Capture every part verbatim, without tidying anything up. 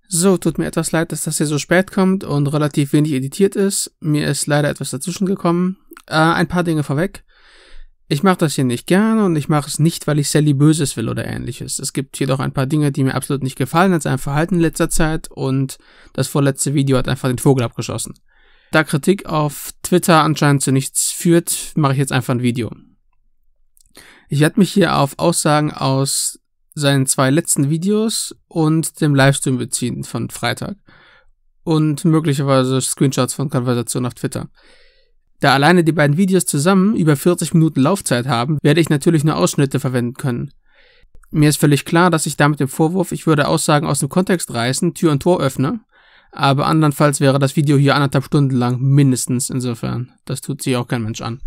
So, tut mir etwas leid, dass das hier so spät kommt und relativ wenig editiert ist. Mir ist leider etwas dazwischen gekommen. Äh, ein paar Dinge vorweg. Ich mache das hier nicht gerne und ich mache es nicht, weil ich Sally Böses will oder ähnliches. Es gibt jedoch ein paar Dinge, die mir absolut nicht gefallen an seinem Verhalten in letzter Zeit und das vorletzte Video hat einfach den Vogel abgeschossen. Da Kritik auf Twitter anscheinend zu nichts führt, mache ich jetzt einfach ein Video. Ich werde mich hier auf Aussagen aus seinen zwei letzten Videos und dem Livestream beziehen von Freitag und möglicherweise Screenshots von Konversationen auf Twitter. Da alleine die beiden Videos zusammen über vierzig Minuten Laufzeit haben, werde ich natürlich nur Ausschnitte verwenden können. Mir ist völlig klar, dass ich damit dem Vorwurf, ich würde Aussagen aus dem Kontext reißen, Tür und Tor öffne, aber andernfalls wäre das Video hier anderthalb Stunden lang mindestens, insofern. Das tut sich auch kein Mensch an.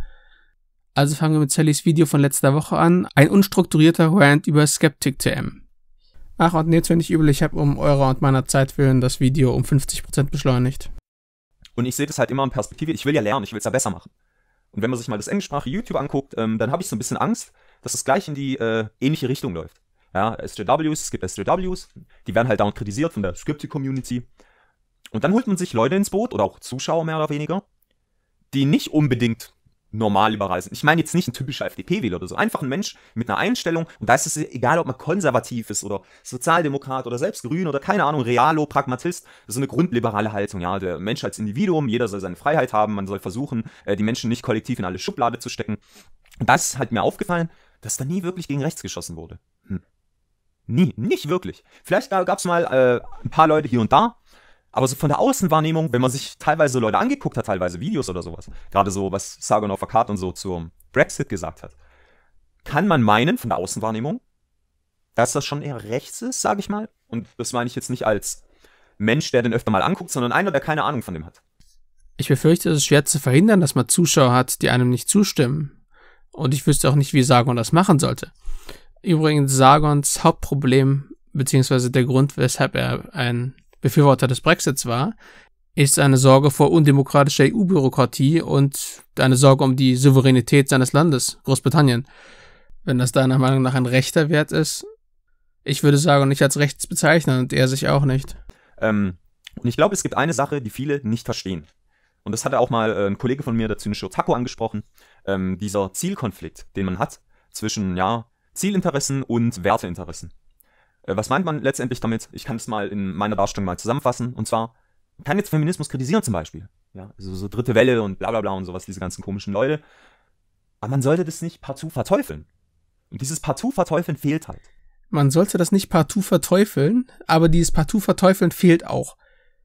Also fangen wir mit Sallys Video von letzter Woche an, ein unstrukturierter Rant über Skeptic-T M. Ach, und nehmt's mir nicht übel, ich habe um eurer und meiner Zeit willen das Video um fünfzig Prozent beschleunigt. Und ich sehe das halt immer in Perspektive, ich will ja lernen, ich will es ja besser machen. Und wenn man sich mal das englischsprachige YouTube anguckt, ähm, dann habe ich so ein bisschen Angst, dass es gleich in die äh, ähnliche Richtung läuft. Ja, S J Ws, es gibt S J Ws, die werden halt dauernd kritisiert von der Skeptic-Community. Und dann holt man sich Leute ins Boot, oder auch Zuschauer mehr oder weniger, die nicht unbedingt normal liberal sind. Ich meine jetzt nicht ein typischer F D P-Wähler oder so, einfach ein Mensch mit einer Einstellung, und da ist es egal, ob man konservativ ist oder Sozialdemokrat oder selbst Grün oder keine Ahnung, Realo, Pragmatist, das ist so eine grundliberale Haltung, ja, der Mensch als Individuum, jeder soll seine Freiheit haben, man soll versuchen, die Menschen nicht kollektiv in alle Schublade zu stecken. Und das ist halt mir aufgefallen, dass da nie wirklich gegen rechts geschossen wurde. Hm. Nie, nicht wirklich. Vielleicht gab es mal äh, ein paar Leute hier und da, aber so von der Außenwahrnehmung, wenn man sich teilweise Leute angeguckt hat, teilweise Videos oder sowas, gerade so, was Sargon of Akkad und so zum Brexit gesagt hat, kann man meinen, von der Außenwahrnehmung, dass das schon eher rechts ist, sage ich mal. Und das meine ich jetzt nicht als Mensch, der den öfter mal anguckt, sondern einer, der keine Ahnung von dem hat. Ich befürchte, es ist schwer zu verhindern, dass man Zuschauer hat, die einem nicht zustimmen. Und ich wüsste auch nicht, wie Sargon das machen sollte. Übrigens, Sargons Hauptproblem, beziehungsweise der Grund, weshalb er ein Befürworter des Brexits war, ist eine Sorge vor undemokratischer E U-Bürokratie und eine Sorge um die Souveränität seines Landes, Großbritannien. Wenn das deiner Meinung nach ein rechter Wert ist, ich würde Sargon nicht als rechts bezeichnen und er sich auch nicht. Ähm, und ich glaube, es gibt eine Sache, die viele nicht verstehen. Und das hatte auch mal äh, ein Kollege von mir, der zynische Otaku, angesprochen. Ähm, dieser Zielkonflikt, den man hat zwischen, ja, Zielinteressen und Werteinteressen. Was meint man letztendlich damit? Ich kann es mal in meiner Darstellung mal zusammenfassen. Und zwar, man kann jetzt Feminismus kritisieren zum Beispiel. Ja, also so dritte Welle und bla bla bla und sowas, diese ganzen komischen Leute. Aber man sollte das nicht partout verteufeln. Und dieses partout verteufeln fehlt halt. Man sollte das nicht partout verteufeln, aber dieses partout verteufeln fehlt auch.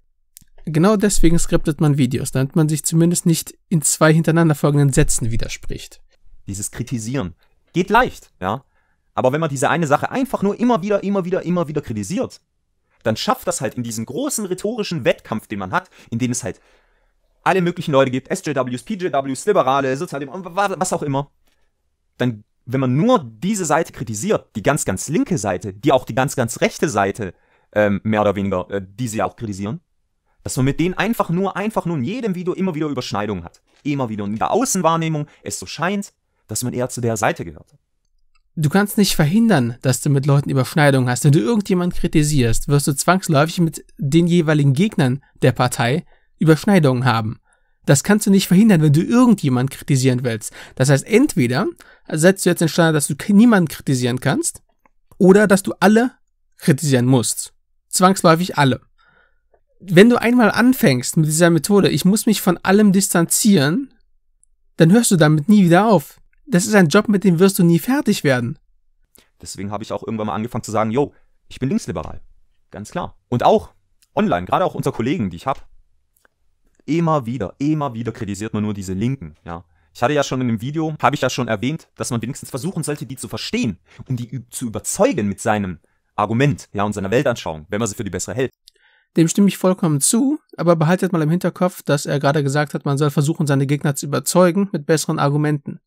Genau deswegen skriptet man Videos, damit man sich zumindest nicht in zwei hintereinander folgenden Sätzen widerspricht. Dieses Kritisieren geht leicht, ja. Aber wenn man diese eine Sache einfach nur immer wieder, immer wieder, immer wieder kritisiert, dann schafft das halt in diesem großen rhetorischen Wettkampf, den man hat, in dem es halt alle möglichen Leute gibt, S J Ws, P J Ws, Liberale, Sozialdemokraten, was auch immer, dann, wenn man nur diese Seite kritisiert, die ganz, ganz linke Seite, die auch die ganz, ganz rechte Seite, ähm, mehr oder weniger, äh, die sie auch kritisieren, dass man mit denen einfach nur, einfach nur in jedem Video immer wieder Überschneidungen hat. Immer wieder. Und in der Außenwahrnehmung es so scheint, dass man eher zu der Seite gehört. Du kannst nicht verhindern, dass du mit Leuten Überschneidungen hast. Wenn du irgendjemanden kritisierst, wirst du zwangsläufig mit den jeweiligen Gegnern der Partei Überschneidungen haben. Das kannst du nicht verhindern, wenn du irgendjemanden kritisieren willst. Das heißt, entweder setzt du jetzt den Standard, dass du niemanden kritisieren kannst, oder dass du alle kritisieren musst. Zwangsläufig alle. Wenn du einmal anfängst mit dieser Methode, ich muss mich von allem distanzieren, dann hörst du damit nie wieder auf. Das ist ein Job, mit dem wirst du nie fertig werden. Deswegen habe ich auch irgendwann mal angefangen zu sagen, yo, ich bin linksliberal. Ganz klar. Und auch online, gerade auch unter Kollegen, die ich habe, immer wieder, immer wieder kritisiert man nur diese Linken, ja. Ich hatte ja schon in dem Video, habe ich ja schon erwähnt, dass man wenigstens versuchen sollte, die zu verstehen und die zu überzeugen mit seinem Argument, ja, und seiner Weltanschauung, wenn man sie für die bessere hält. Dem stimme ich vollkommen zu, aber behaltet mal im Hinterkopf, dass er gerade gesagt hat, man soll versuchen, seine Gegner zu überzeugen mit besseren Argumenten.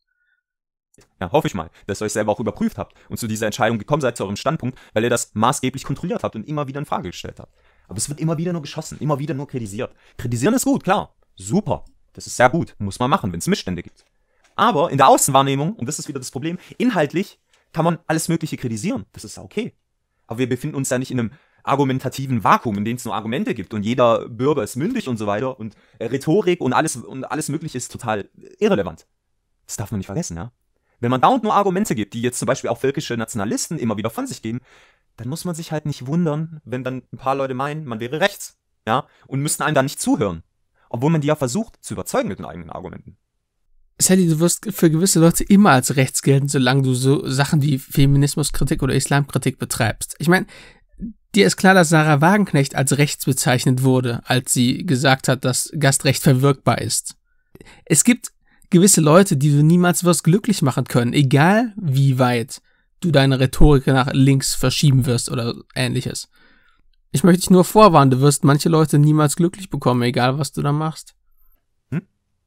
Ja, hoffe ich mal, dass ihr euch selber auch überprüft habt und zu dieser Entscheidung gekommen seid, zu eurem Standpunkt, weil ihr das maßgeblich kontrolliert habt und immer wieder in Frage gestellt habt. Aber es wird immer wieder nur geschossen, immer wieder nur kritisiert. Kritisieren ist gut, klar, super, das ist sehr gut, muss man machen, wenn es Missstände gibt. Aber in der Außenwahrnehmung, und das ist wieder das Problem, inhaltlich kann man alles Mögliche kritisieren, das ist okay. Aber wir befinden uns ja nicht in einem argumentativen Vakuum, in dem es nur Argumente gibt und jeder Bürger ist mündig und so weiter und Rhetorik und alles und alles Mögliche ist total irrelevant. Das darf man nicht vergessen, ja. Wenn man dauernd nur Argumente gibt, die jetzt zum Beispiel auch völkische Nationalisten immer wieder von sich geben, dann muss man sich halt nicht wundern, wenn dann ein paar Leute meinen, man wäre rechts, ja, und müssten einem dann nicht zuhören. Obwohl man die ja versucht zu überzeugen mit den eigenen Argumenten. Sally, du wirst für gewisse Leute immer als rechts gelten, solange du so Sachen wie Feminismuskritik oder Islamkritik betreibst. Ich meine, dir ist klar, dass Sarah Wagenknecht als rechts bezeichnet wurde, als sie gesagt hat, dass Gastrecht verwirkbar ist. Es gibt gewisse Leute, die du niemals wirst glücklich machen können, egal wie weit du deine Rhetorik nach links verschieben wirst oder ähnliches. Ich möchte dich nur vorwarnen, du wirst manche Leute niemals glücklich bekommen, egal was du da machst. Hm?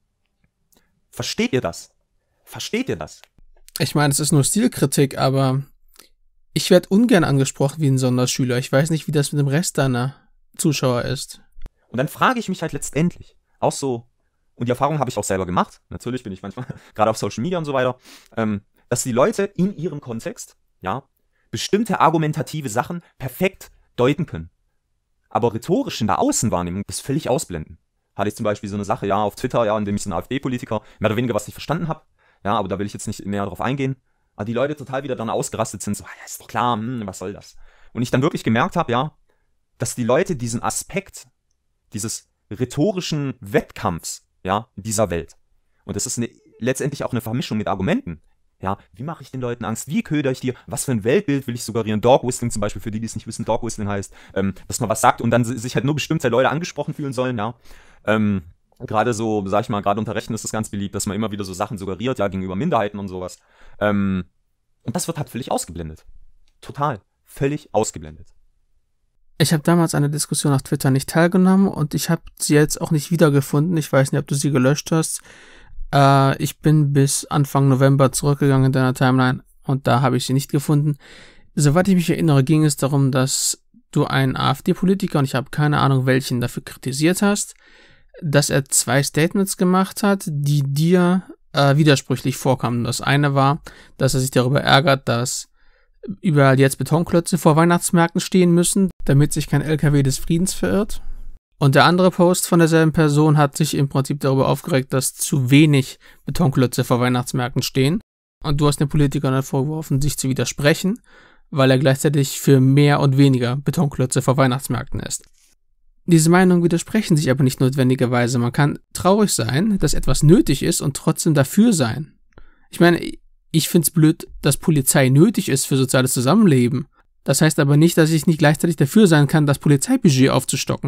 Versteht ihr das? Versteht ihr das? Ich meine, es ist nur Stilkritik, aber ich werde ungern angesprochen wie ein Sonderschüler. Ich weiß nicht, wie das mit dem Rest deiner Zuschauer ist. Und dann frage ich mich halt letztendlich, auch so, und die Erfahrung habe ich auch selber gemacht, natürlich bin ich manchmal, gerade auf Social Media und so weiter, ähm, dass die Leute in ihrem Kontext, ja, bestimmte argumentative Sachen perfekt deuten können. Aber rhetorisch in der Außenwahrnehmung das völlig ausblenden. Hatte ich zum Beispiel so eine Sache, ja, auf Twitter, ja, in dem ich so einen AfD-Politiker mehr oder weniger was nicht verstanden habe, ja, aber da will ich jetzt nicht näher drauf eingehen, aber die Leute total wieder dann ausgerastet sind, so, ja, ist doch klar, hm, was soll das? Und ich dann wirklich gemerkt habe, ja, dass die Leute diesen Aspekt dieses rhetorischen Wettkampfs, ja, in dieser Welt, und das ist eine, letztendlich auch eine Vermischung mit Argumenten, ja, wie mache ich den Leuten Angst, wie köder ich dir, was für ein Weltbild will ich suggerieren, Dog Whistling zum Beispiel, für die, die es nicht wissen, Dog Whistling heißt, ähm, dass man was sagt und dann sich halt nur bestimmte Leute angesprochen fühlen sollen, ja, ähm, gerade so, sag ich mal, gerade unter Rechten ist das ganz beliebt, dass man immer wieder so Sachen suggeriert, ja, gegenüber Minderheiten und sowas, ähm, und das wird halt völlig ausgeblendet. Total. Völlig ausgeblendet. Ich habe damals an der Diskussion auf Twitter nicht teilgenommen und ich habe sie jetzt auch nicht wiedergefunden. Ich weiß nicht, ob du sie gelöscht hast. Äh, ich bin bis Anfang November zurückgegangen in deiner Timeline und da habe ich sie nicht gefunden. Soweit ich mich erinnere, ging es darum, dass du einen AfD-Politiker, und ich habe keine Ahnung welchen, dafür kritisiert hast, dass er zwei Statements gemacht hat, die dir äh, widersprüchlich vorkamen. Das eine war, dass er sich darüber ärgert, dass überall jetzt Betonklötze vor Weihnachtsmärkten stehen müssen, damit sich kein L K W des Friedens verirrt. Und der andere Post von derselben Person hat sich im Prinzip darüber aufgeregt, dass zu wenig Betonklötze vor Weihnachtsmärkten stehen. Und du hast den Politikern dann vorgeworfen, sich zu widersprechen, weil er gleichzeitig für mehr und weniger Betonklötze vor Weihnachtsmärkten ist. Diese Meinungen widersprechen sich aber nicht notwendigerweise. Man kann traurig sein, dass etwas nötig ist und trotzdem dafür sein. Ich meine, ich find's blöd, dass Polizei nötig ist für soziales Zusammenleben. Das heißt aber nicht, dass ich nicht gleichzeitig dafür sein kann, das Polizeibudget aufzustocken.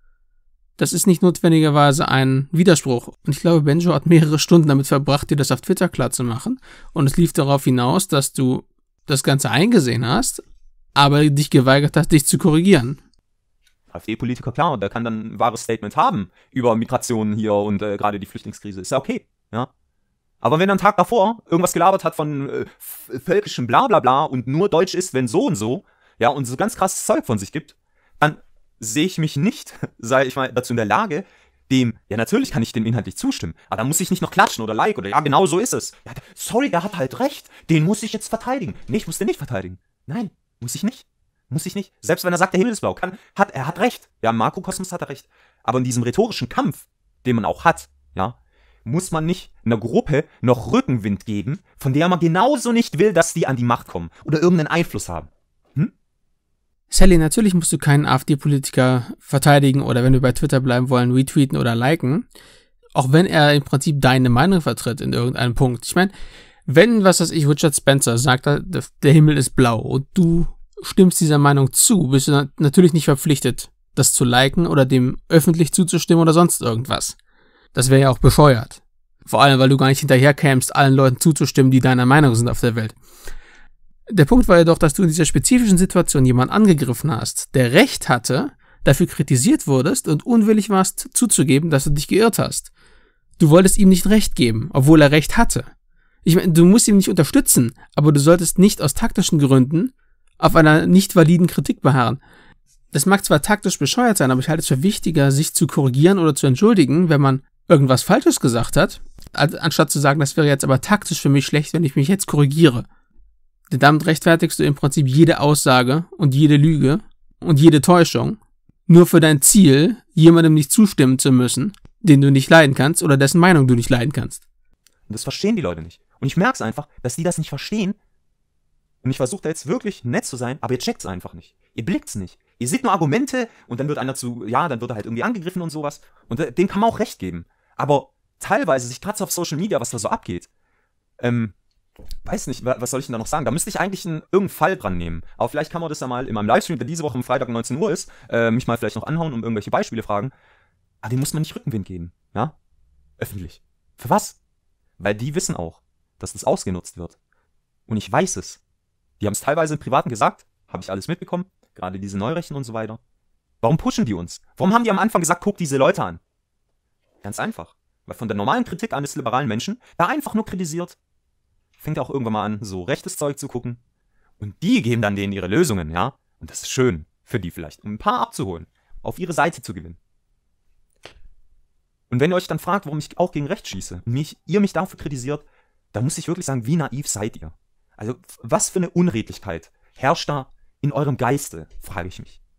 Das ist nicht notwendigerweise ein Widerspruch. Und ich glaube, Benjo hat mehrere Stunden damit verbracht, dir das auf Twitter klar zu machen. Und es lief darauf hinaus, dass du das Ganze eingesehen hast, aber dich geweigert hast, dich zu korrigieren. AfD-Politiker, klar, der kann dann ein wahres Statement haben über Migration hier und äh, gerade die Flüchtlingskrise. Ist ja okay, ja. Aber wenn er einen Tag davor irgendwas gelabert hat von äh, völkischem Blablabla und nur Deutsch ist, wenn so und so, ja, und so ganz krasses Zeug von sich gibt, dann sehe ich mich nicht, sei ich mal, dazu in der Lage, dem, ja, natürlich kann ich dem inhaltlich zustimmen, aber da muss ich nicht noch klatschen oder like oder ja, genau so ist es. Ja, sorry, der hat halt recht, den muss ich jetzt verteidigen. Nee, ich muss den nicht verteidigen. Nein, muss ich nicht. Muss ich nicht. Selbst wenn er sagt, der Himmel ist blau, kann, hat, er hat recht. Ja, im Makrokosmos hat er recht. Aber in diesem rhetorischen Kampf, den man auch hat, ja, muss man nicht einer Gruppe noch Rückenwind geben, von der man genauso nicht will, dass die an die Macht kommen oder irgendeinen Einfluss haben. Hm? Sally, natürlich musst du keinen AfD-Politiker verteidigen oder, wenn wir bei Twitter bleiben wollen, retweeten oder liken, auch wenn er im Prinzip deine Meinung vertritt in irgendeinem Punkt. Ich meine, wenn, was weiß ich, Richard Spencer sagt, der Himmel ist blau und du stimmst dieser Meinung zu, bist du natürlich nicht verpflichtet, das zu liken oder dem öffentlich zuzustimmen oder sonst irgendwas. Das wäre ja auch bescheuert. Vor allem, weil du gar nicht hinterherkämst, allen Leuten zuzustimmen, die deiner Meinung sind auf der Welt. Der Punkt war ja doch, dass du in dieser spezifischen Situation jemanden angegriffen hast, der Recht hatte, dafür kritisiert wurdest und unwillig warst zuzugeben, dass du dich geirrt hast. Du wolltest ihm nicht Recht geben, obwohl er Recht hatte. Ich meine, du musst ihn nicht unterstützen, aber du solltest nicht aus taktischen Gründen auf einer nicht validen Kritik beharren. Das mag zwar taktisch bescheuert sein, aber ich halte es für wichtiger, sich zu korrigieren oder zu entschuldigen, wenn man irgendwas Falsches gesagt hat, anstatt zu sagen, das wäre jetzt aber taktisch für mich schlecht, wenn ich mich jetzt korrigiere. Denn damit rechtfertigst du im Prinzip jede Aussage und jede Lüge, und jede Täuschung, nur für dein Ziel, jemandem nicht zustimmen zu müssen, den du nicht leiden kannst oder dessen Meinung du nicht leiden kannst. Und das verstehen die Leute nicht. Und ich merke es einfach, dass die das nicht verstehen. Und ich versuche da jetzt wirklich nett zu sein, aber ihr checkt es einfach nicht. Ihr blickt es nicht. Ihr seht nur Argumente und dann wird einer zu, ja, dann wird er halt irgendwie angegriffen und sowas. Und dem kann man auch recht geben. Aber teilweise, sich gerade so auf Social Media, was da so abgeht, ähm, weiß nicht, was soll ich denn da noch sagen? Da müsste ich eigentlich einen, irgendeinen Fall dran nehmen. Aber vielleicht kann man das ja mal in meinem Livestream, der diese Woche am Freitag um neunzehn Uhr ist, äh, mich mal vielleicht noch anhauen und irgendwelche Beispiele fragen. Aber dem muss man nicht Rückenwind geben, ja? Öffentlich. Für was? Weil die wissen auch, dass das ausgenutzt wird. Und ich weiß es. Die haben es teilweise im Privaten gesagt, habe ich alles mitbekommen, gerade diese Neurechten und so weiter. Warum pushen die uns? Warum haben die am Anfang gesagt, guck diese Leute an? Ganz einfach. Weil von der normalen Kritik eines liberalen Menschen, da einfach nur kritisiert, fängt er auch irgendwann mal an, so rechtes Zeug zu gucken. Und die geben dann denen ihre Lösungen, ja? Und das ist schön, für die vielleicht, um ein paar abzuholen, auf ihre Seite zu gewinnen. Und wenn ihr euch dann fragt, warum ich auch gegen rechts schieße, und mich, ihr mich dafür kritisiert, dann muss ich wirklich sagen, wie naiv seid ihr? Also, was für eine Unredlichkeit herrscht da in eurem Geiste, frage ich mich.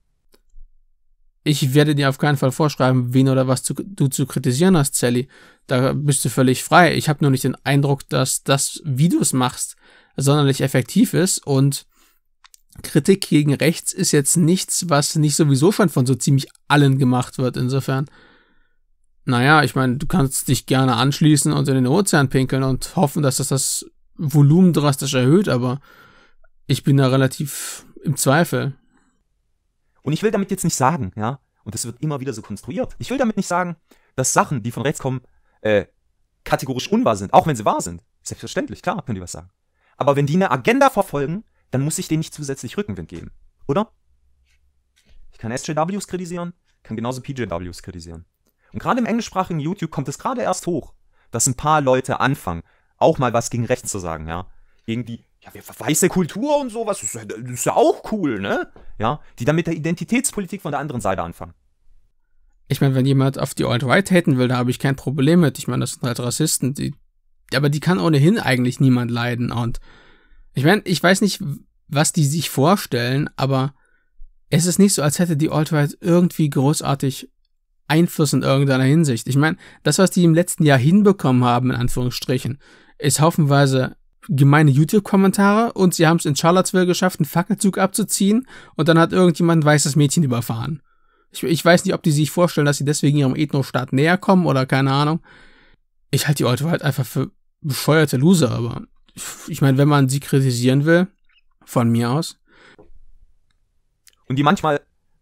Ich werde dir auf keinen Fall vorschreiben, wen oder was zu, du zu kritisieren hast, Sally. Da bist du völlig frei. Ich habe nur nicht den Eindruck, dass das, wie du es machst, sonderlich effektiv ist. Und Kritik gegen rechts ist jetzt nichts, was nicht sowieso schon von so ziemlich allen gemacht wird. Insofern, naja, ich meine, du kannst dich gerne anschließen und in den Ozean pinkeln und hoffen, dass das das Volumen drastisch erhöht, aber ich bin da relativ im Zweifel. Und ich will damit jetzt nicht sagen, ja, und das wird immer wieder so konstruiert, ich will damit nicht sagen, dass Sachen, die von rechts kommen, äh, kategorisch unwahr sind, auch wenn sie wahr sind. Selbstverständlich, klar, können die was sagen. Aber wenn die eine Agenda verfolgen, dann muss ich denen nicht zusätzlich Rückenwind geben, oder? Ich kann S J Ws kritisieren, kann genauso P J Ws kritisieren. Und gerade im englischsprachigen YouTube kommt es gerade erst hoch, dass ein paar Leute anfangen, auch mal was gegen rechts zu sagen, ja. Gegen die, ja, wir weiße Kultur und sowas, das ist, ja, das ist ja auch cool, ne? Ja, die dann mit der Identitätspolitik von der anderen Seite anfangen. Ich meine, wenn jemand auf die Alt-Right haten will, da habe ich kein Problem mit. Ich meine, das sind halt Rassisten, die, aber die kann ohnehin eigentlich niemand leiden. Und ich meine, ich weiß nicht, was die sich vorstellen, aber es ist nicht so, als hätte die Alt-Right irgendwie großartig Einfluss in irgendeiner Hinsicht. Ich meine, das, was die im letzten Jahr hinbekommen haben, in Anführungsstrichen, ist haufenweise gemeine YouTube-Kommentare und sie haben es in Charlottesville geschafft, einen Fackelzug abzuziehen und dann hat irgendjemand ein weißes Mädchen überfahren. Ich, ich weiß nicht, ob die sich vorstellen, dass sie deswegen ihrem Ethnostaat näher kommen oder keine Ahnung. Ich halte die Leute halt einfach für bescheuerte Loser, aber ich, ich meine, wenn man sie kritisieren will, von mir aus. Und die manchmal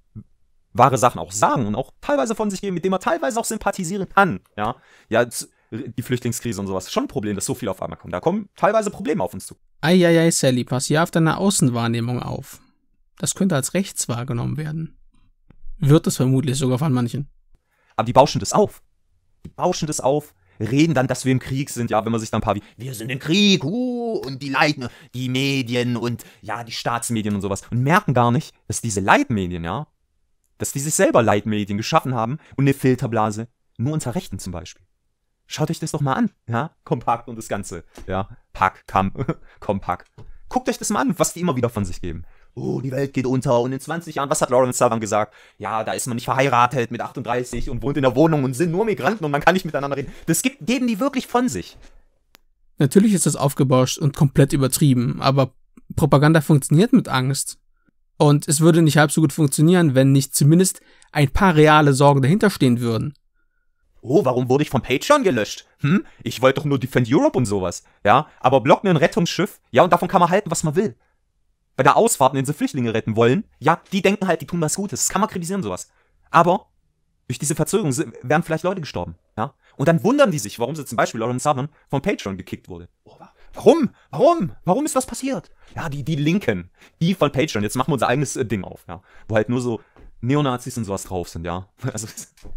wahre Sachen auch sagen und auch teilweise von sich geben, mit denen man teilweise auch sympathisieren kann, ja. Ja, die Flüchtlingskrise und sowas ist schon ein Problem, dass so viel auf einmal kommt. Da kommen teilweise Probleme auf uns zu. Eieiei, Sally, pass hier auf deine Außenwahrnehmung auf. Das könnte als rechts wahrgenommen werden. Wird es vermutlich sogar von manchen. Aber die bauschen das auf. Die bauschen das auf, reden dann, dass wir im Krieg sind, ja, wenn man sich dann ein paar wie, wir sind im Krieg, uh, und die Leiten, die Medien und, ja, die Staatsmedien und sowas. Und merken gar nicht, dass diese Leitmedien, ja, dass die sich selber Leitmedien geschaffen haben und eine Filterblase, nur unter Rechten zum Beispiel. Schaut euch das doch mal an, ja, Kompakt und das Ganze, ja, Pack, Kam, Kompakt. Guckt euch das mal an, was die immer wieder von sich geben. Oh, die Welt geht unter und in zwanzig Jahren, was hat Lawrence Southern gesagt? Ja, da ist man nicht verheiratet mit achtunddreißig und wohnt in der Wohnung und sind nur Migranten und man kann nicht miteinander reden. Das gibt, geben die wirklich von sich. Natürlich ist das aufgebauscht und komplett übertrieben, aber Propaganda funktioniert mit Angst. Und es würde nicht halb so gut funktionieren, wenn nicht zumindest ein paar reale Sorgen dahinter stehen würden. Oh, warum wurde ich von Patreon gelöscht? Hm? Ich wollte doch nur Defend Europe und sowas. Ja, aber blocken ein Rettungsschiff, ja, und davon kann man halten, was man will. Bei der Ausfahrt, wenn sie Flüchtlinge retten wollen, ja, die denken halt, die tun was Gutes. Das kann man kritisieren, sowas. Aber durch diese Verzögerung wären vielleicht Leute gestorben, ja. Und dann wundern die sich, warum sie zum Beispiel Lawrence Southern von Patreon gekickt wurde. Oh, warum? Warum? Warum ist das passiert? Ja, die, die Linken, die von Patreon, jetzt machen wir unser eigenes äh, Ding auf, ja. Wo halt nur so Neonazis und sowas drauf sind, ja. Also,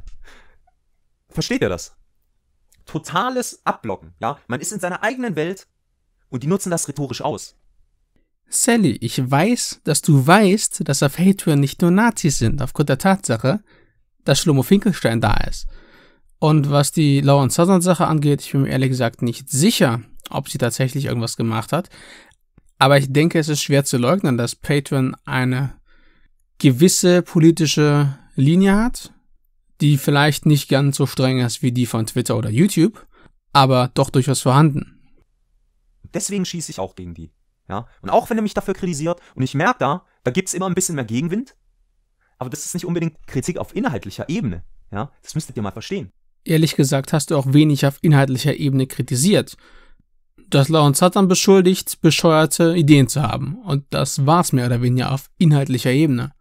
versteht ihr das? Totales Abblocken, ja. Man ist in seiner eigenen Welt und die nutzen das rhetorisch aus. Sally, ich weiß, dass du weißt, dass auf Patreon nicht nur Nazis sind, aufgrund der Tatsache, dass Shlomo Finkelstein da ist. Und was die Lawrence Southern Sache angeht, ich bin mir ehrlich gesagt nicht sicher, ob sie tatsächlich irgendwas gemacht hat. Aber ich denke, es ist schwer zu leugnen, dass Patreon eine gewisse politische Linie hat, die vielleicht nicht ganz so streng ist wie die von Twitter oder YouTube, aber doch durchaus vorhanden. Deswegen schieße ich auch gegen die. Ja? Und auch wenn er mich dafür kritisiert, und ich merke da, da gibt es immer ein bisschen mehr Gegenwind, aber das ist nicht unbedingt Kritik auf inhaltlicher Ebene. Ja? Das müsstet ihr mal verstehen. Ehrlich gesagt hast du auch wenig auf inhaltlicher Ebene kritisiert. Du hast Laurent Satan beschuldigt, bescheuerte Ideen zu haben. Und das war's mehr oder weniger auf inhaltlicher Ebene.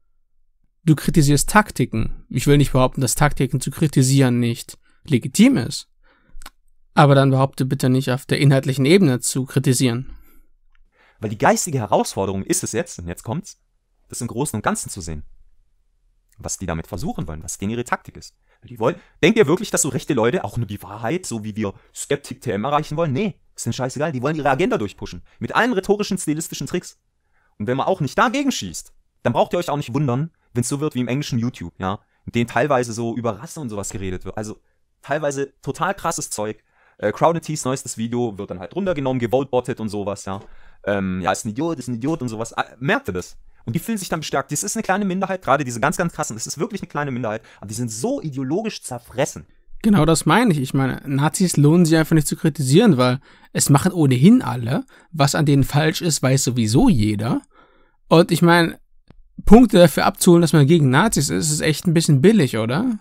Du kritisierst Taktiken. Ich will nicht behaupten, dass Taktiken zu kritisieren nicht legitim ist. Aber dann behaupte bitte nicht auf der inhaltlichen Ebene zu kritisieren. Weil die geistige Herausforderung ist es jetzt, und jetzt kommt's, das im Großen und Ganzen zu sehen. Was die damit versuchen wollen, was denen ihre Taktik ist. Die wollen, denkt ihr wirklich, dass so rechte Leute auch nur die Wahrheit, so wie wir Skeptik T M erreichen wollen? Nee, ist denen scheißegal. Die wollen ihre Agenda durchpushen. Mit allen rhetorischen, stilistischen Tricks. Und wenn man auch nicht dagegen schießt, dann braucht ihr euch auch nicht wundern, wenn es so wird wie im englischen YouTube, ja, in dem teilweise so über Rasse und sowas geredet wird. Also teilweise total krasses Zeug. Äh, Crowded T's neuestes Video wird dann halt runtergenommen, gevoltbottet und sowas, ja. Ähm, ja, ist ein Idiot, ist ein Idiot und sowas. Ah, merkt ihr das? Und die fühlen sich dann bestärkt. Das ist eine kleine Minderheit, gerade diese ganz, ganz krassen, das ist wirklich eine kleine Minderheit, aber die sind so ideologisch zerfressen. Genau das meine ich. Ich meine, Nazis lohnen sich einfach nicht zu kritisieren, weil es machen ohnehin alle. Was an denen falsch ist, weiß sowieso jeder. Und ich meine, Punkte dafür abzuholen, dass man gegen Nazis ist, ist echt ein bisschen billig, oder?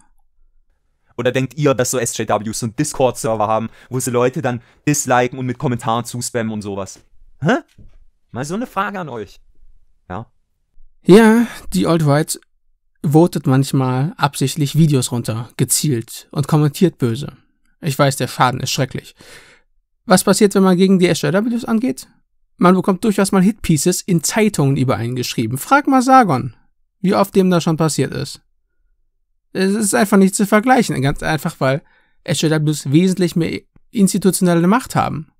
Oder denkt ihr, dass so S J Ws so einen Discord-Server haben, wo sie Leute dann disliken und mit Kommentaren zuspammen und sowas? Hä? Mal so eine Frage an euch. Ja. Ja, die Alt-Right votet manchmal absichtlich Videos runter, gezielt und kommentiert böse. Ich weiß, der Schaden ist schrecklich. Was passiert, wenn man gegen die S J Ws angeht? Man bekommt durchaus mal Hitpieces in Zeitungen über einen geschrieben. Frag mal Sargon, wie oft dem das schon passiert ist. Es ist einfach nicht zu vergleichen, ganz einfach, weil S J Ws wesentlich mehr institutionelle Macht haben.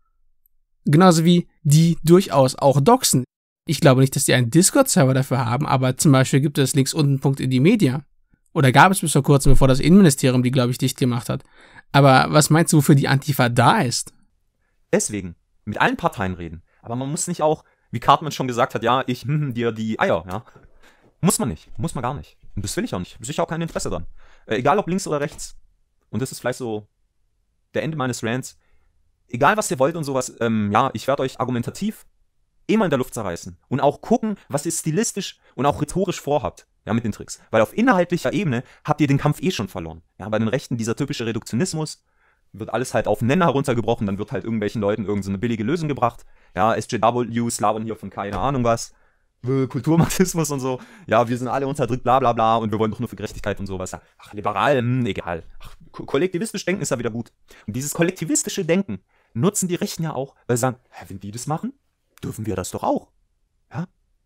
Genauso wie die durchaus auch doxen. Ich glaube nicht, dass die einen Discord-Server dafür haben, aber zum Beispiel gibt es links unten Punkt in die Media. Oder gab es bis vor kurzem, bevor das Innenministerium die, glaube ich, dicht gemacht hat. Aber was meinst du, wofür die Antifa da ist? Deswegen, mit allen Parteien reden. Aber man muss nicht auch, wie Cartman schon gesagt hat, ja, ich hm, dir die Eier, ja. Muss man nicht, muss man gar nicht. Und das will ich auch nicht. Ich habe auch kein Interesse dran. Äh, egal ob links oder rechts. Und das ist vielleicht so der Ende meines Rants. Egal was ihr wollt und sowas, ähm, ja, ich werde euch argumentativ immer in der Luft zerreißen. Und auch gucken, was ihr stilistisch und auch rhetorisch vorhabt. Ja, mit den Tricks. Weil auf inhaltlicher Ebene habt ihr den Kampf eh schon verloren. Ja, bei den Rechten dieser typische Reduktionismus wird alles halt auf den Nenner heruntergebrochen, dann wird halt irgendwelchen Leuten irgendeine so billige Lösung gebracht. Ja, S J Ws labern hier von keine Ahnung was. Kulturmarxismus und so. Ja, wir sind alle unterdrückt, bla bla bla, und wir wollen doch nur für Gerechtigkeit und sowas. Ach, liberal, hm, egal. Ach, kollektivistisch denken ist ja wieder gut. Und dieses kollektivistische Denken nutzen die Rechten ja auch, weil sie sagen, hä, wenn die das machen, dürfen wir das doch auch. Ja?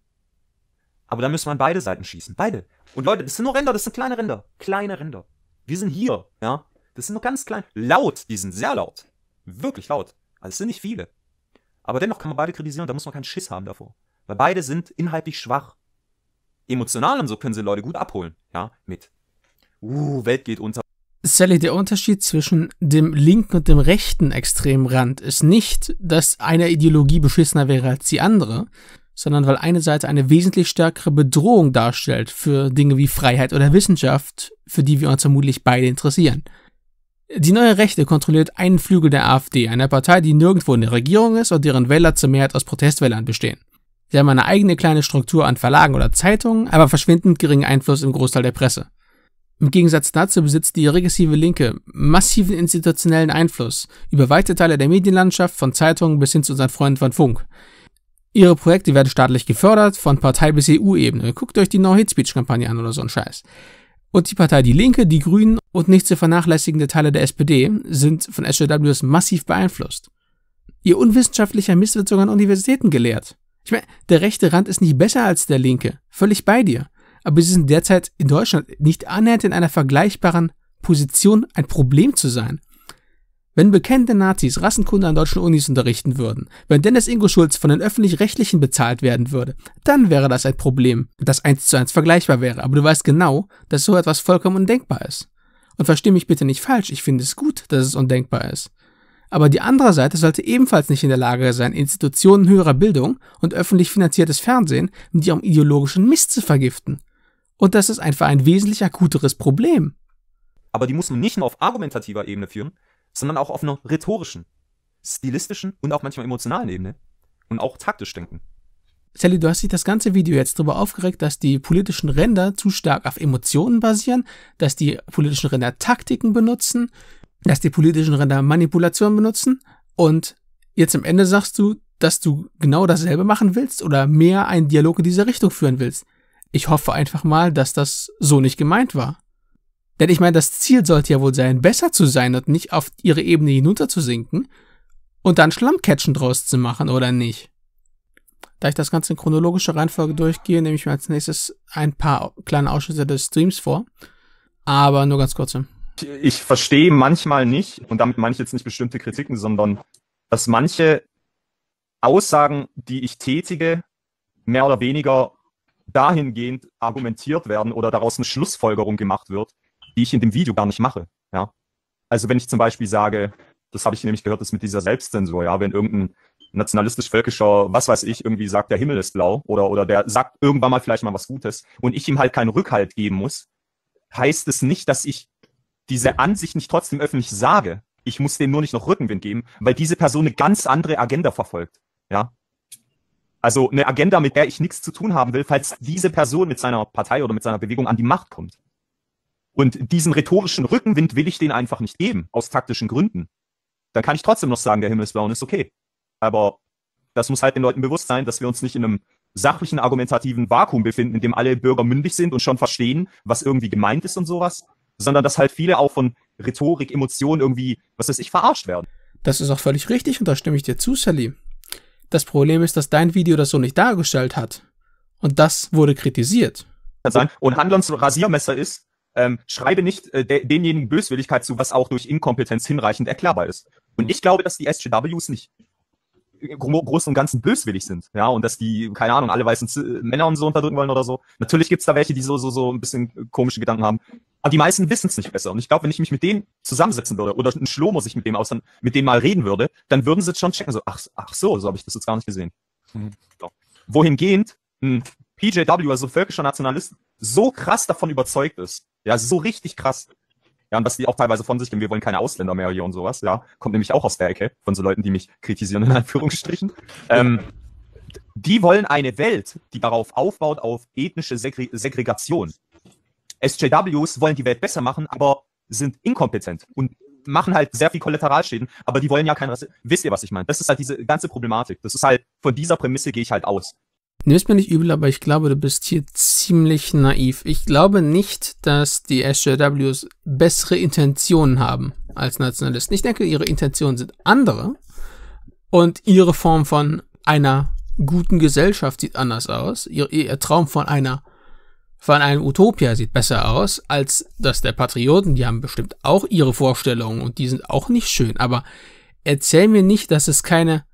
Aber dann müssen wir an beide Seiten schießen. Beide. Und Leute, das sind nur Ränder, das sind kleine Ränder. Kleine Ränder. Wir sind hier, ja. Das sind nur ganz klein. Laut, die sind sehr laut. Wirklich laut. Also es sind nicht viele. Aber dennoch kann man beide kritisieren, da muss man keinen Schiss haben davor. Weil beide sind inhaltlich schwach. Emotional und so können sie Leute gut abholen. Ja, mit Uh, Welt geht unter. Sally, der Unterschied zwischen dem linken und dem rechten Extremrand ist nicht, dass eine Ideologie beschissener wäre als die andere, sondern weil eine Seite eine wesentlich stärkere Bedrohung darstellt für Dinge wie Freiheit oder Wissenschaft, für die wir uns vermutlich beide interessieren. Die neue Rechte kontrolliert einen Flügel der AfD, einer Partei, die nirgendwo in der Regierung ist und deren Wähler zur Mehrheit aus Protestwählern bestehen. Sie haben eine eigene kleine Struktur an Verlagen oder Zeitungen, aber verschwindend geringen Einfluss im Großteil der Presse. Im Gegensatz dazu besitzt die regressive Linke massiven institutionellen Einfluss über weite Teile der Medienlandschaft, von Zeitungen bis hin zu unseren Freunden von Funk. Ihre Projekte werden staatlich gefördert, von Partei- bis E U-Ebene. Guckt euch die No-Hate-Speech-Kampagne an oder so ein Scheiß. Und die Partei Die Linke, die Grünen und nicht zu vernachlässigende Teile der S P D sind von S J Ws massiv beeinflusst. Ihr unwissenschaftlicher Mist wird sogar an Universitäten gelehrt. Ich meine, der rechte Rand ist nicht besser als der linke. Völlig bei dir. Aber sie sind derzeit in Deutschland nicht annähernd in einer vergleichbaren Position, ein Problem zu sein. Wenn bekannte Nazis Rassenkunde an deutschen Unis unterrichten würden, wenn Dennis Ingo Schulz von den Öffentlich-Rechtlichen bezahlt werden würde, dann wäre das ein Problem, das eins zu eins vergleichbar wäre. Aber du weißt genau, dass so etwas vollkommen undenkbar ist. Und versteh mich bitte nicht falsch, ich finde es gut, dass es undenkbar ist. Aber die andere Seite sollte ebenfalls nicht in der Lage sein, Institutionen höherer Bildung und öffentlich finanziertes Fernsehen mit ihrem ideologischen Mist zu vergiften. Und das ist einfach ein wesentlich akuteres Problem. Aber die muss man nicht nur auf argumentativer Ebene führen, sondern auch auf einer rhetorischen, stilistischen und auch manchmal emotionalen Ebene. Und auch taktisch denken. Sally, du hast dich das ganze Video jetzt darüber aufgeregt, dass die politischen Ränder zu stark auf Emotionen basieren, dass die politischen Ränder Taktiken benutzen, dass die politischen Ränder Manipulation benutzen und jetzt am Ende sagst du, dass du genau dasselbe machen willst oder mehr einen Dialog in diese Richtung führen willst. Ich hoffe einfach mal, dass das so nicht gemeint war. Denn ich meine, das Ziel sollte ja wohl sein, besser zu sein und nicht auf ihre Ebene hinunter zu sinken und dann Schlammcatchen draus zu machen, oder nicht? Da ich das Ganze in chronologischer Reihenfolge durchgehe, nehme ich mir als nächstes ein paar kleine Ausschnitte des Streams vor. Aber nur ganz kurze. Ich verstehe manchmal nicht, und damit meine ich jetzt nicht bestimmte Kritiken, sondern dass manche Aussagen, die ich tätige, mehr oder weniger dahingehend argumentiert werden oder daraus eine Schlussfolgerung gemacht wird, die ich in dem Video gar nicht mache. Ja? Also wenn ich zum Beispiel sage, das habe ich nämlich gehört, das mit dieser Selbstzensur, ja, wenn irgendein nationalistisch-völkischer, was weiß ich, irgendwie sagt, der Himmel ist blau oder, oder der sagt irgendwann mal vielleicht mal was Gutes und ich ihm halt keinen Rückhalt geben muss, heißt es nicht, dass ich diese Ansicht nicht trotzdem öffentlich sage. Ich muss dem nur nicht noch Rückenwind geben, weil diese Person eine ganz andere Agenda verfolgt. Ja? Also eine Agenda, mit der ich nichts zu tun haben will, falls diese Person mit seiner Partei oder mit seiner Bewegung an die Macht kommt. Und diesen rhetorischen Rückenwind will ich denen einfach nicht geben, aus taktischen Gründen. Dann kann ich trotzdem noch sagen, der Himmel ist blau und ist okay. Aber das muss halt den Leuten bewusst sein, dass wir uns nicht in einem sachlichen, argumentativen Vakuum befinden, in dem alle Bürger mündig sind und schon verstehen, was irgendwie gemeint ist und sowas, sondern dass halt viele auch von Rhetorik, Emotionen irgendwie, was weiß ich, verarscht werden. Das ist auch völlig richtig und da stimme ich dir zu, Sally. Das Problem ist, dass dein Video das so nicht dargestellt hat. Und das wurde kritisiert. Und Handlers Rasiermesser ist, ähm, schreibe nicht äh, de denjenigen Böswilligkeit zu, was auch durch Inkompetenz hinreichend erklärbar ist. Und ich glaube, dass die S J Ws nicht im Großen und Ganzen böswillig sind, ja, und dass die, keine Ahnung, alle weißen Z Männer und so unterdrücken wollen oder so. Natürlich gibt's da welche, die so, so, so ein bisschen komische Gedanken haben. Aber die meisten wissen es nicht besser. Und ich glaube, wenn ich mich mit denen zusammensetzen würde, oder ein Schlomo sich mit dem aus, mit denen mal reden würde, dann würden sie es schon checken, so, ach, ach so, so habe ich das jetzt gar nicht gesehen. Mhm. So. Wohingehend ein P J W, also ein völkischer Nationalist, so krass davon überzeugt ist, ja, so richtig krass, ja, und was die auch teilweise von sich geben, wir wollen keine Ausländer mehr hier und sowas, ja, kommt nämlich auch aus der Ecke von so Leuten, die mich kritisieren, in Anführungsstrichen. ähm, die wollen eine Welt, die darauf aufbaut, auf ethnische Segre Segregation. S J Ws wollen die Welt besser machen, aber sind inkompetent und machen halt sehr viel Kollateralschäden, aber die wollen ja kein Rassismus. Wisst ihr, was ich meine? Das ist halt diese ganze Problematik. Das ist halt, von dieser Prämisse gehe ich halt aus. Nimm es mir nicht übel, aber ich glaube, du bist hier ziemlich naiv. Ich glaube nicht, dass die S J Ws bessere Intentionen haben als Nationalisten. Ich denke, ihre Intentionen sind andere und ihre Form von einer guten Gesellschaft sieht anders aus. Ihr, ihr Traum von einer von einem Utopia sieht besser aus als das der Patrioten. Die haben bestimmt auch ihre Vorstellungen und die sind auch nicht schön. Aber erzähl mir nicht, dass es keine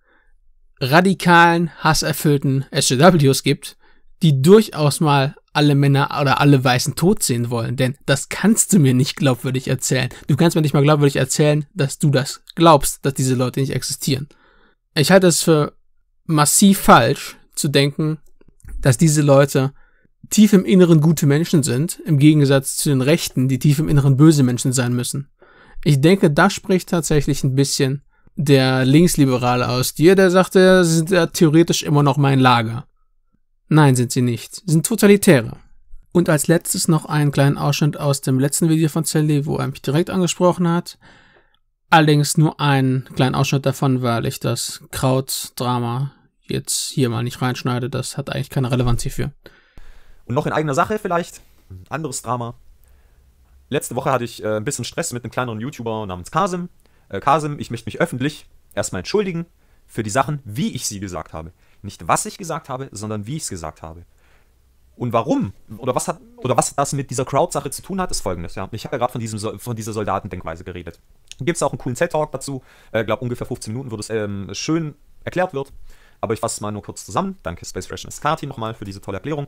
radikalen, hasserfüllten S J Ws gibt, die durchaus mal alle Männer oder alle Weißen tot sehen wollen. Denn das kannst du mir nicht glaubwürdig erzählen. Du kannst mir nicht mal glaubwürdig erzählen, dass du das glaubst, dass diese Leute nicht existieren. Ich halte es für massiv falsch, zu denken, dass diese Leute tief im Inneren gute Menschen sind, im Gegensatz zu den Rechten, die tief im Inneren böse Menschen sein müssen. Ich denke, das spricht tatsächlich ein bisschen der Linksliberale aus dir, der sagte, sie sind ja theoretisch immer noch mein Lager. Nein, sind sie nicht. Sie sind Totalitäre. Und als letztes noch einen kleinen Ausschnitt aus dem letzten Video von Sally, wo er mich direkt angesprochen hat. Allerdings nur einen kleinen Ausschnitt davon, weil ich das Kraut-Drama jetzt hier mal nicht reinschneide. Das hat eigentlich keine Relevanz hierfür. Und noch in eigener Sache vielleicht, ein anderes Drama. Letzte Woche hatte ich äh, ein bisschen Stress mit einem kleineren YouTuber namens Kasim. Äh, Kasim, ich möchte mich öffentlich erstmal entschuldigen für die Sachen, wie ich sie gesagt habe. Nicht was ich gesagt habe, sondern wie ich es gesagt habe. Und warum, oder was hat, oder was das mit dieser Crowd-Sache zu tun hat, ist folgendes. Ja? Ich habe ja gerade von, diesem, von dieser Soldatendenkweise geredet. Gibt es auch einen coolen TED-Talk dazu. Ich äh, glaube, ungefähr fünfzehn Minuten, wo das ähm, schön erklärt wird. Aber ich fasse es mal nur kurz zusammen. Danke Space Ration Skati nochmal für diese tolle Erklärung.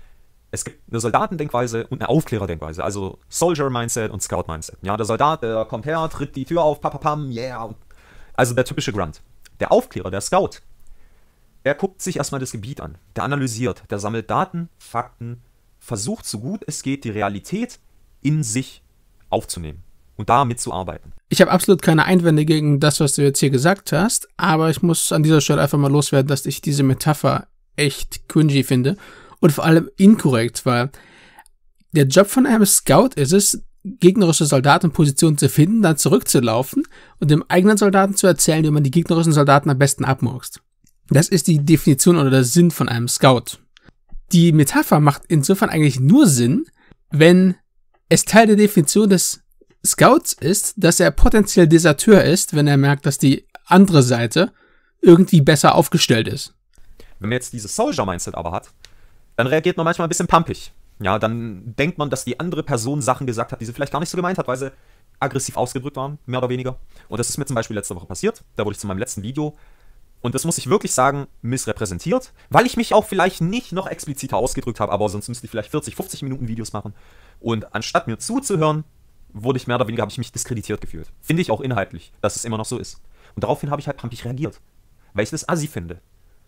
Es gibt eine Soldatendenkweise und eine Aufklärerdenkweise, also Soldier-Mindset und Scout-Mindset. Ja, der Soldat, der kommt her, tritt die Tür auf, papapam, yeah, und Also der typische Grunt. Der Aufklärer, der Scout, der guckt sich erstmal das Gebiet an, der analysiert, der sammelt Daten, Fakten, versucht so gut es geht, die Realität in sich aufzunehmen und damit zu arbeiten. Ich habe absolut keine Einwände gegen das, was du jetzt hier gesagt hast, aber ich muss an dieser Stelle einfach mal loswerden, dass ich diese Metapher echt cringy finde und vor allem inkorrekt, weil der Job von einem Scout ist es, gegnerische Soldatenpositionen zu finden, dann zurückzulaufen und dem eigenen Soldaten zu erzählen, wie man die gegnerischen Soldaten am besten abmurkst. Das ist die Definition oder der Sinn von einem Scout. Die Metapher macht insofern eigentlich nur Sinn, wenn es Teil der Definition des Scouts ist, dass er potenziell Deserteur ist, wenn er merkt, dass die andere Seite irgendwie besser aufgestellt ist. Wenn man jetzt dieses Soldier-Mindset aber hat, dann reagiert man manchmal ein bisschen pumpig. Ja, dann denkt man, dass die andere Person Sachen gesagt hat, die sie vielleicht gar nicht so gemeint hat, weil sie aggressiv ausgedrückt waren, mehr oder weniger. Und das ist mir zum Beispiel letzte Woche passiert. Da wurde ich zu meinem letzten Video, und das muss ich wirklich sagen, missrepräsentiert, weil ich mich auch vielleicht nicht noch expliziter ausgedrückt habe, aber sonst müsste ich vielleicht vierzig, fünfzig Minuten Videos machen. Und anstatt mir zuzuhören, wurde ich mehr oder weniger, habe ich mich diskreditiert gefühlt. Finde ich auch inhaltlich, dass es immer noch so ist. Und daraufhin habe ich halt pumpig reagiert, weil ich das assi finde.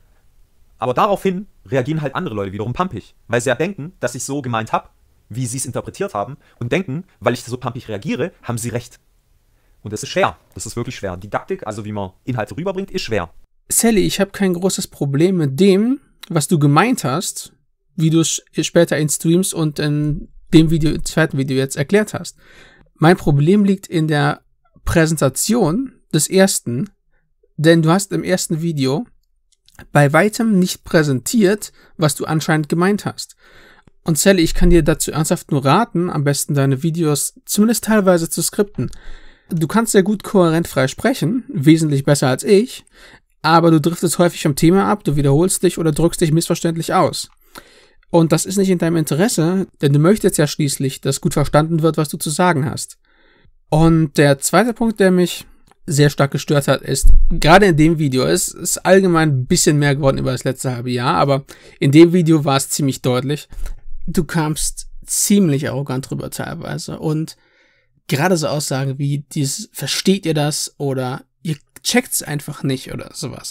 Aber daraufhin reagieren halt andere Leute wiederum pumpig, weil sie ja denken, dass ich so gemeint habe, wie sie es interpretiert haben, und denken, weil ich so pumpig reagiere, haben sie recht. Und das ist schwer. Das ist wirklich schwer. Didaktik, also wie man Inhalte rüberbringt, ist schwer. Sally, ich habe kein großes Problem mit dem, was du gemeint hast, wie du es später in Streams und in dem Video, im zweiten Video jetzt erklärt hast. Mein Problem liegt in der Präsentation des ersten, denn du hast im ersten Video bei weitem nicht präsentiert, was du anscheinend gemeint hast. Und Sally, ich kann dir dazu ernsthaft nur raten, am besten deine Videos zumindest teilweise zu skripten. Du kannst sehr gut kohärent frei sprechen, wesentlich besser als ich, aber du driftest häufig vom Thema ab, du wiederholst dich oder drückst dich missverständlich aus. Und das ist nicht in deinem Interesse, denn du möchtest ja schließlich, dass gut verstanden wird, was du zu sagen hast. Und der zweite Punkt, der mich sehr stark gestört hat, ist, gerade in dem Video, es ist allgemein ein bisschen mehr geworden über das letzte halbe Jahr, aber in dem Video war es ziemlich deutlich, du kamst ziemlich arrogant drüber teilweise und gerade so Aussagen wie dieses, versteht ihr das oder ihr checkt's einfach nicht oder sowas,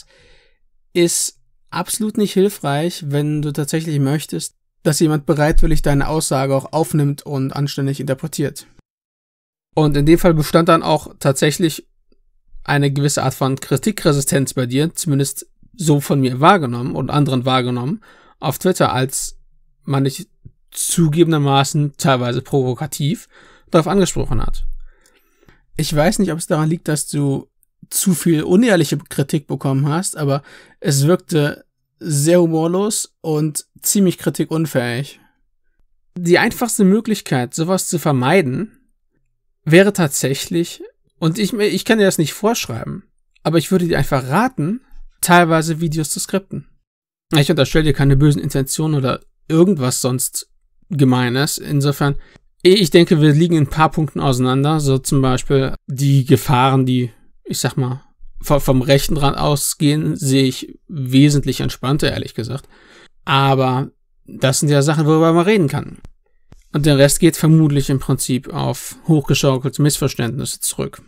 ist absolut nicht hilfreich, wenn du tatsächlich möchtest, dass jemand bereitwillig deine Aussage auch aufnimmt und anständig interpretiert. Und in dem Fall bestand dann auch tatsächlich eine gewisse Art von Kritikresistenz bei dir, zumindest so von mir wahrgenommen und anderen wahrgenommen, auf Twitter, als man dich zugegebenermaßen teilweise provokativ darauf angesprochen hat. Ich weiß nicht, ob es daran liegt, dass du zu viel unehrliche Kritik bekommen hast, aber es wirkte sehr humorlos und ziemlich kritikunfähig. Die einfachste Möglichkeit, sowas zu vermeiden, wäre tatsächlich, und ich, ich kann dir das nicht vorschreiben, aber ich würde dir einfach raten, teilweise Videos zu skripten. Ich unterstelle dir keine bösen Intentionen oder irgendwas sonst Gemeines. Insofern, ich denke, wir liegen in ein paar Punkten auseinander, so zum Beispiel die Gefahren, die, ich sag mal, vom rechten Rand ausgehen, sehe ich wesentlich entspannter, ehrlich gesagt. Aber das sind ja Sachen, worüber man reden kann. Und der Rest geht vermutlich im Prinzip auf hochgeschaukelte Missverständnisse zurück,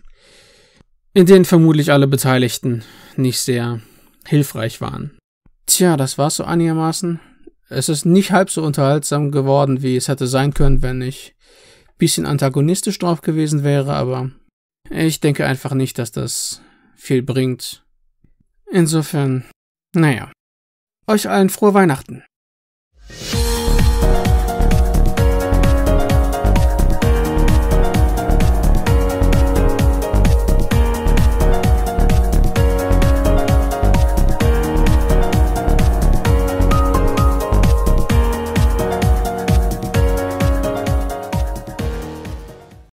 in denen vermutlich alle Beteiligten nicht sehr hilfreich waren. Tja, das war's so einigermaßen. Es ist nicht halb so unterhaltsam geworden, wie es hätte sein können, wenn ich ein bisschen antagonistisch drauf gewesen wäre, aber ich denke einfach nicht, dass das viel bringt. Insofern, naja, euch allen frohe Weihnachten.